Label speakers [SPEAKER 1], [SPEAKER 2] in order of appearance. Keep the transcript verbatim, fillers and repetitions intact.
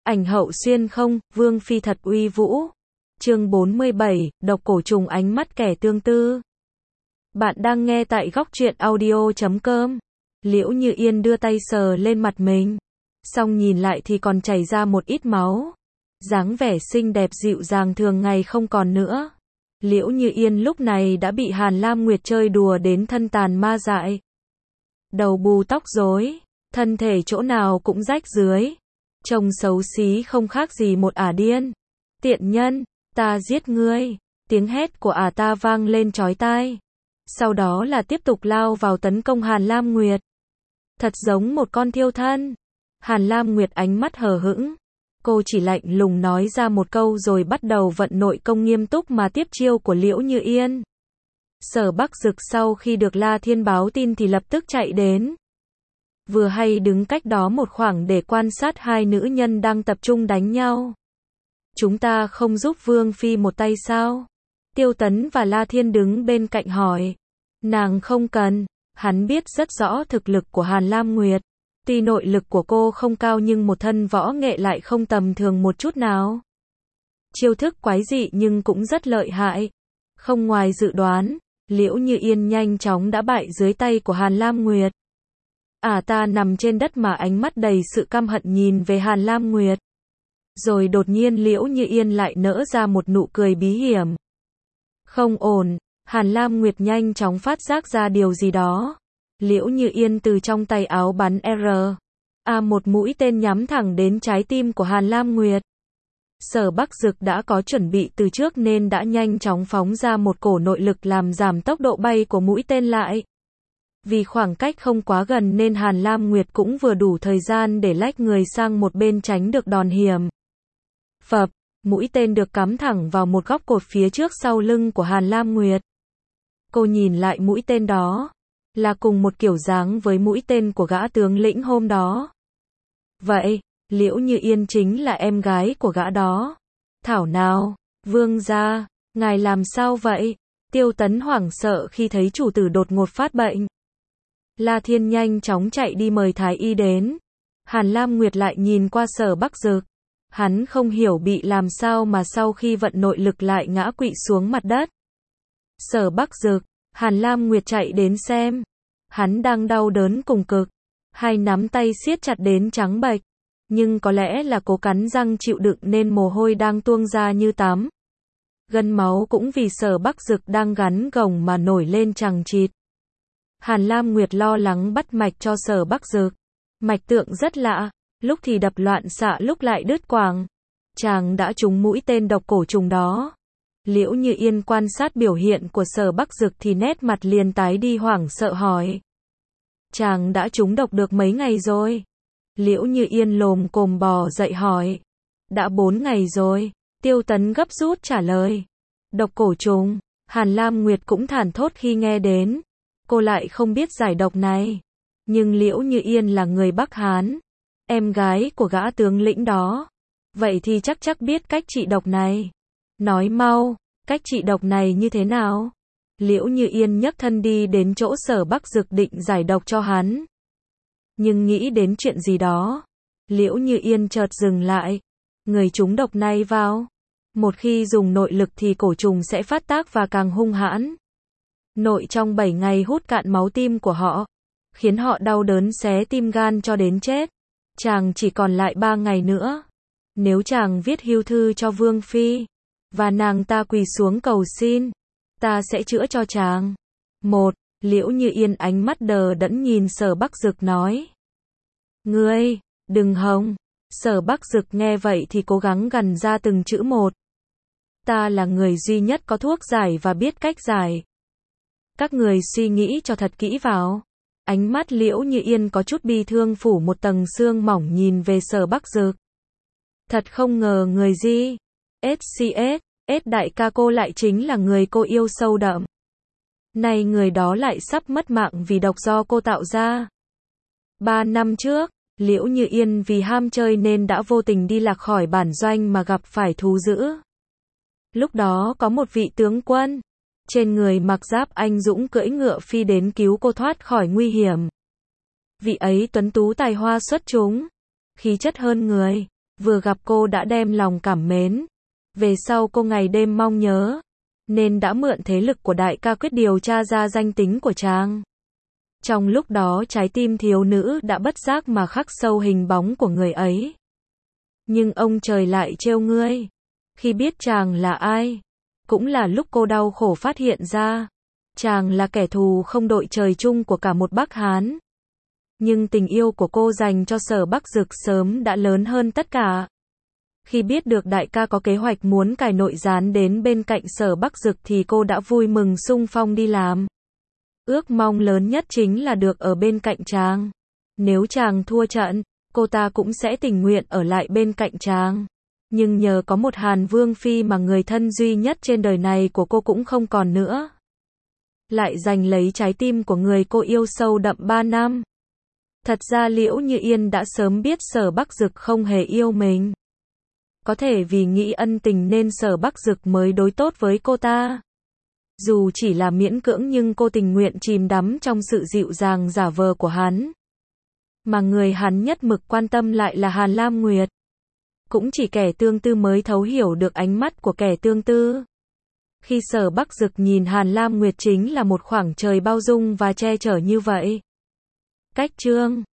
[SPEAKER 1] Ảnh hậu xuyên không, Vương Phi thật uy vũ. Chương bốn mươi bảy, độc cổ trùng ánh mắt kẻ tương tư. Bạn đang nghe tại góc truyện audio chấm com. Liễu Như Yên đưa tay sờ lên mặt mình. Xong nhìn lại thì còn chảy ra một ít máu. Dáng vẻ xinh đẹp dịu dàng thường ngày không còn nữa. Liễu Như Yên lúc này đã bị Hàn Lam Nguyệt chơi đùa đến thân tàn ma dại. Đầu bù tóc rối, thân thể chỗ nào cũng rách rưới. Trông xấu xí không khác gì một ả điên. Tiện nhân, ta giết ngươi. Tiếng hét của ả ta vang lên chói tai. Sau đó là tiếp tục lao vào tấn công Hàn Lam Nguyệt. Thật giống một con thiêu thân. Hàn Lam Nguyệt ánh mắt hờ hững. Cô chỉ lạnh lùng nói ra một câu rồi bắt đầu vận nội công nghiêm túc mà tiếp chiêu của Liễu Như Yên. Sở Bắc Dực sau khi được La Thiên báo tin thì lập tức chạy đến. Vừa hay đứng cách đó một khoảng để quan sát hai nữ nhân đang tập trung đánh nhau. Chúng ta không giúp Vương Phi một tay sao? Tiêu Tấn và La Thiên đứng bên cạnh hỏi. Nàng không cần, hắn biết rất rõ thực lực của Hàn Lam Nguyệt. Tuy nội lực của cô không cao nhưng một thân võ nghệ lại không tầm thường một chút nào. Chiêu thức quái dị nhưng cũng rất lợi hại. Không ngoài dự đoán, Liễu Như Yên nhanh chóng đã bại dưới tay của Hàn Lam Nguyệt. Ả ta nằm trên đất mà ánh mắt đầy sự căm hận nhìn về Hàn Lam Nguyệt. Rồi đột nhiên Liễu Như Yên lại nở ra một nụ cười bí hiểm. Không ổn, Hàn Lam Nguyệt nhanh chóng phát giác ra điều gì đó. Liễu Như Yên từ trong tay áo bắn R. A một mũi tên nhắm thẳng đến trái tim của Hàn Lam Nguyệt. Sở Bắc Dực đã có chuẩn bị từ trước nên đã nhanh chóng phóng ra một cổ nội lực làm giảm tốc độ bay của mũi tên lại. Vì khoảng cách không quá gần nên Hàn Lam Nguyệt cũng vừa đủ thời gian để lách người sang một bên tránh được đòn hiểm. Phập, mũi tên được cắm thẳng vào một góc cột phía trước sau lưng của Hàn Lam Nguyệt. Cô nhìn lại mũi tên đó, là cùng một kiểu dáng với mũi tên của gã tướng lĩnh hôm đó. Vậy, Liễu Như Yên chính là em gái của gã đó. Thảo nào, vương gia, ngài làm sao vậy? Tiêu Tấn hoảng sợ khi thấy chủ tử đột ngột phát bệnh. La Thiên nhanh chóng chạy đi mời thái y đến. Hàn Lam Nguyệt lại nhìn qua Sở Bắc Dực. Hắn không hiểu bị làm sao mà sau khi vận nội lực lại ngã quỵ xuống mặt đất. Sở Bắc Dực, Hàn Lam Nguyệt chạy đến xem. Hắn đang đau đớn cùng cực. Hai nắm tay siết chặt đến trắng bệch. Nhưng có lẽ là cố cắn răng chịu đựng nên mồ hôi đang tuôn ra như tắm. Gân máu cũng vì Sở Bắc Dực đang gắn gồng mà nổi lên chằng chịt. Hàn Lam Nguyệt lo lắng bắt mạch cho Sở Bắc Dực. Mạch tượng rất lạ, lúc thì đập loạn xạ lúc lại đứt quãng. Chàng đã trúng mũi tên độc cổ trùng đó. Liễu Như Yên quan sát biểu hiện của Sở Bắc Dực thì nét mặt liền tái đi hoảng sợ hỏi. Chàng đã trúng độc được mấy ngày rồi? Liễu Như Yên lồm cồm bò dậy hỏi. Đã bốn ngày rồi, Tiêu Tấn gấp rút trả lời. Độc cổ trùng, Hàn Lam Nguyệt cũng thảng thốt khi nghe đến. Cô lại không biết giải độc này. Nhưng Liễu Như Yên là người Bắc Hán, em gái của gã tướng lĩnh đó. Vậy thì chắc chắc biết cách trị độc này. Nói mau, cách trị độc này như thế nào? Liễu Như Yên nhấc thân đi đến chỗ Sở Bắc Dực định giải độc cho hắn. Nhưng nghĩ đến chuyện gì đó, Liễu Như Yên chợt dừng lại. Người trúng độc này vào, một khi dùng nội lực thì cổ trùng sẽ phát tác và càng hung hãn. Nội trong bảy ngày hút cạn máu tim của họ, khiến họ đau đớn xé tim gan cho đến chết. Chàng chỉ còn lại ba ngày nữa. Nếu chàng viết hưu thư cho Vương Phi, và nàng ta quỳ xuống cầu xin, ta sẽ chữa cho chàng. Một, Liễu Như Yên ánh mắt đờ đẫn nhìn Sở Bắc Dực nói. Ngươi, đừng hòng. Sở Bắc Dực nghe vậy thì cố gắng gằn ra từng chữ một. Ta là người duy nhất có thuốc giải và biết cách giải. Các người suy nghĩ cho thật kỹ vào. Ánh mắt Liễu Như Yên có chút bi thương phủ một tầng sương mỏng nhìn về Sở Bắc Dực. Thật không ngờ người gì? ét xê ét, ét đại ca cô lại chính là người cô yêu sâu đậm. Nay người đó lại sắp mất mạng vì độc do cô tạo ra. Ba năm trước, Liễu Như Yên vì ham chơi nên đã vô tình đi lạc khỏi bản doanh mà gặp phải thú dữ. Lúc đó có một vị tướng quân, trên người mặc giáp anh dũng cưỡi ngựa phi đến cứu cô thoát khỏi nguy hiểm. Vị ấy tuấn tú tài hoa xuất chúng, khí chất hơn người, Vừa gặp cô đã đem lòng cảm mến. Về sau cô ngày đêm mong nhớ, nên đã mượn thế lực của đại ca quyết điều tra ra danh tính của chàng. Trong lúc đó trái tim thiếu nữ đã bất giác mà khắc sâu hình bóng của người ấy. Nhưng ông trời lại trêu ngươi. Khi biết chàng là ai, cũng là lúc cô đau khổ phát hiện ra, chàng là kẻ thù không đội trời chung của cả một Bắc Hán. Nhưng tình yêu của cô dành cho Sở Bắc Dực sớm đã lớn hơn tất cả. Khi biết được đại ca có kế hoạch muốn cài nội gián đến bên cạnh Sở Bắc Dực thì cô đã vui mừng xung phong đi làm. Ước mong lớn nhất chính là được ở bên cạnh chàng. Nếu chàng thua trận, cô ta cũng sẽ tình nguyện ở lại bên cạnh chàng. Nhưng nhờ có một Hàn Vương Phi mà người thân duy nhất trên đời này của cô cũng không còn nữa. Lại giành lấy trái tim của người cô yêu sâu đậm ba năm. Thật ra Liễu Như Yên đã sớm biết Sở Bắc Dực không hề yêu mình. Có thể vì nghĩ ân tình nên Sở Bắc Dực mới đối tốt với cô ta. Dù chỉ là miễn cưỡng nhưng cô tình nguyện chìm đắm trong sự dịu dàng giả vờ của hắn. Mà người hắn nhất mực quan tâm lại là Hàn Lam Nguyệt. Cũng chỉ kẻ tương tư mới thấu hiểu được ánh mắt của kẻ tương tư. Khi Sở Bắc Dực nhìn Hàn Lam Nguyệt chính là một khoảng trời bao dung và che chở như vậy. Cách chương